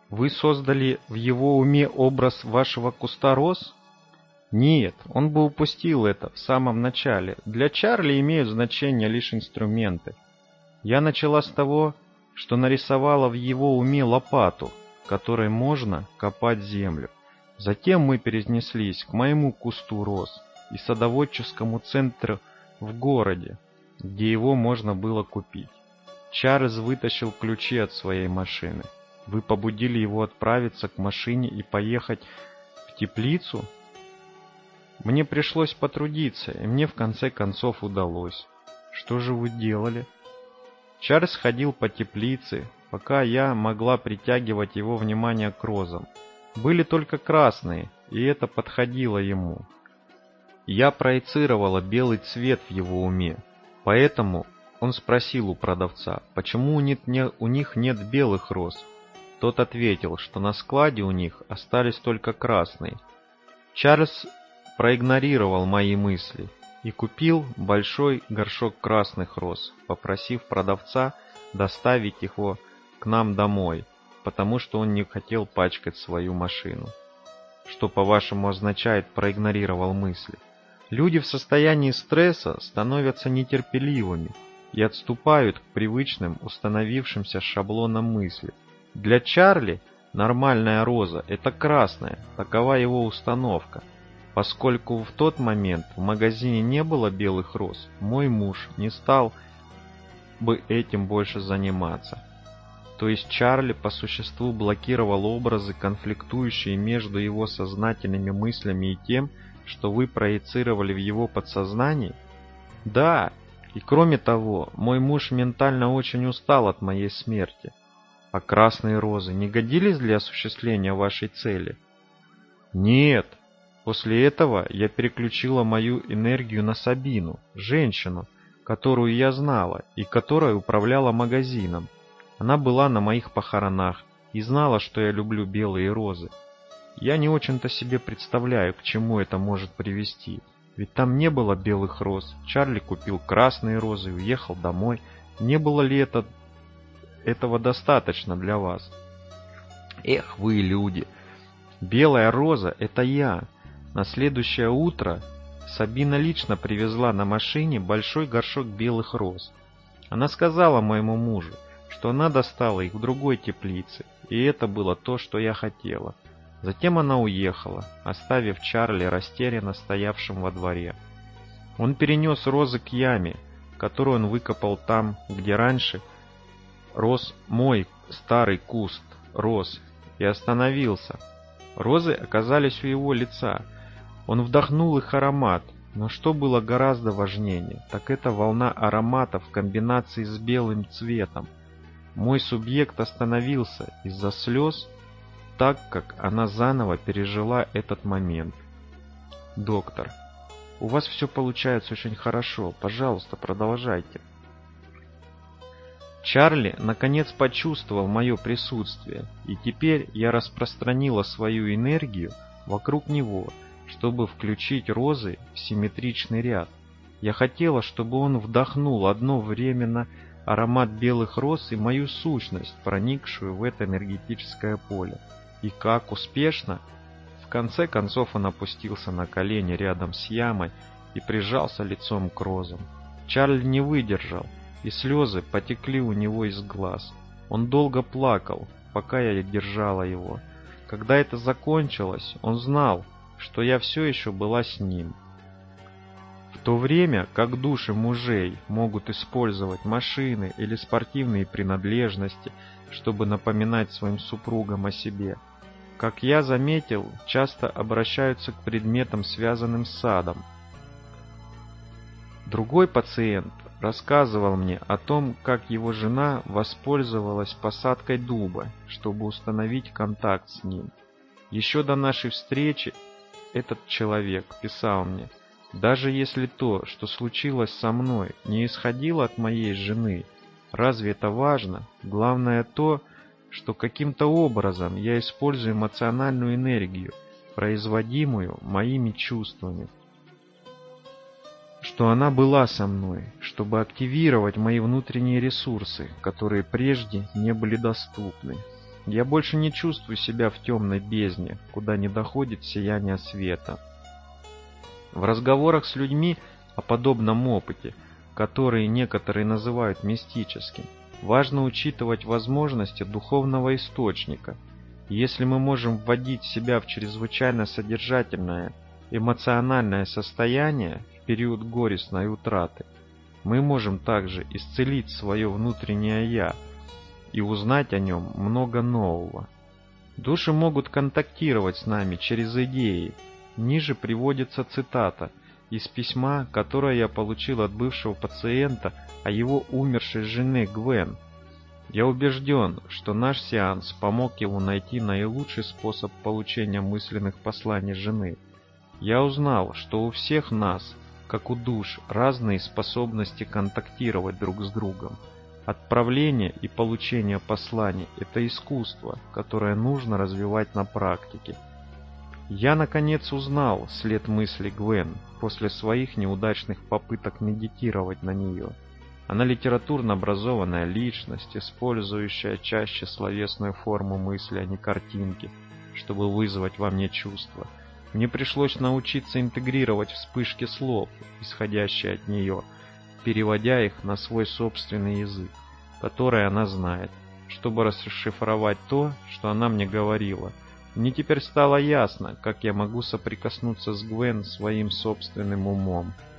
Вы создали в его уме образ вашего куста роз? Нет, он бы упустил это в самом начале. Для Чарли имеют значение лишь инструменты. Я начала с того, что нарисовала в его уме лопату, которой можно копать землю. Затем мы перенеслись к моему кусту роз и садоводческому центру в городе, где его можно было купить. Чарльз вытащил ключи от своей машины. Вы побудили его отправиться к машине и поехать в теплицу? Мне пришлось потрудиться, и мне в конце концов удалось. Что же вы делали? Чарльз ходил по теплице, пока я могла притягивать его внимание к розам. Были только красные, и это подходило ему. Я проецировала белый цвет в его уме, поэтому он спросил у продавца, почему у них нет белых роз. Тот ответил, что на складе у них остались только красные. Чарльз проигнорировал мои мысли и купил большой горшок красных роз, попросив продавца доставить его к нам домой, потому что он не хотел пачкать свою машину. Что, по-вашему, означает «проигнорировал мысли»? Люди в состоянии стресса становятся нетерпеливыми и отступают к привычным, установившимся шаблонам мысли. Для Чарли нормальная роза – это красная, такова его установка. Поскольку в тот момент в магазине не было белых роз, мой муж не стал бы этим больше заниматься. То есть Чарли по существу блокировал образы, конфликтующие между его сознательными мыслями и тем, что вы проецировали в его подсознании? Да, и кроме того, мой муж ментально очень устал от моей смерти. А красные розы не годились для осуществления вашей цели? Нет. После этого я переключила мою энергию на Сабину, женщину, которую я знала и которая управляла магазином. Она была на моих похоронах и знала, что я люблю белые розы. Я не очень-то себе представляю, к чему это может привести. Ведь там не было белых роз. Чарли купил красные розы и уехал домой. Не было ли этого достаточно для вас? Эх вы, люди! Белая роза — это я. На следующее утро Сабина лично привезла на машине большой горшок белых роз. Она сказала моему мужу, что она достала их в другой теплице, и это было то, что я хотела. Затем она уехала, оставив Чарли растерянно стоявшим во дворе. Он перенес розы к яме, которую он выкопал там, где раньше рос мой старый куст роз, и остановился. Розы оказались у его лица. Он вдохнул их аромат, но что было гораздо важнее, так это волна аромата в комбинации с белым цветом. Мой субъект остановился из-за слез, так как она заново пережила этот момент. Доктор, у вас все получается очень хорошо. Пожалуйста, продолжайте. Чарли наконец почувствовал мое присутствие, и теперь я распространила свою энергию вокруг него, чтобы включить розы в симметричный ряд. Я хотела, чтобы он вдохнул одновременно аромат белых роз и мою сущность, проникшую в это энергетическое поле. И как успешно! В конце концов он опустился на колени рядом с ямой и прижался лицом к розам. Чарли не выдержал, и слезы потекли у него из глаз. Он долго плакал, пока я держала его. Когда это закончилось, он знал, что я все еще была с ним. В то время как души мужей могут использовать машины или спортивные принадлежности, чтобы напоминать своим супругам о себе, как я заметил, часто обращаются к предметам, связанным с садом. Другой пациент рассказывал мне о том, как его жена воспользовалась посадкой дуба, чтобы установить контакт с ним. Еще до нашей встречи этот человек писал мне: «Даже если то, что случилось со мной, не исходило от моей жены, разве это важно? Главное то, что каким-то образом я использую эмоциональную энергию, производимую моими чувствами, что она была со мной, чтобы активировать мои внутренние ресурсы, которые прежде не были доступны». Я больше не чувствую себя в темной бездне, куда не доходит сияние света. В разговорах с людьми о подобном опыте, который некоторые называют мистическим, важно учитывать возможности духовного источника. Если мы можем вводить себя в чрезвычайно содержательное эмоциональное состояние в период горестной утраты, мы можем также исцелить свое внутреннее «я» и узнать о нем много нового. Души могут контактировать с нами через идеи. Ниже приводится цитата из письма, которое я получил от бывшего пациента о его умершей жене Гвен. Я убежден, что наш сеанс помог ему найти наилучший способ получения мысленных посланий жены. Я узнал, что у всех нас, как у душ, разные способности контактировать друг с другом. Отправление и получение посланий – это искусство, которое нужно развивать на практике. Я, наконец, узнал след мысли Гвен после своих неудачных попыток медитировать на нее. Она литературно образованная личность, использующая чаще словесную форму мысли, а не картинки, чтобы вызвать во мне чувства. Мне пришлось научиться интегрировать вспышки слов, исходящие от нее, переводя их на свой собственный язык, который она знает, чтобы расшифровать то, что она мне говорила. Мне теперь стало ясно, как я могу соприкоснуться с Гвен своим собственным умом.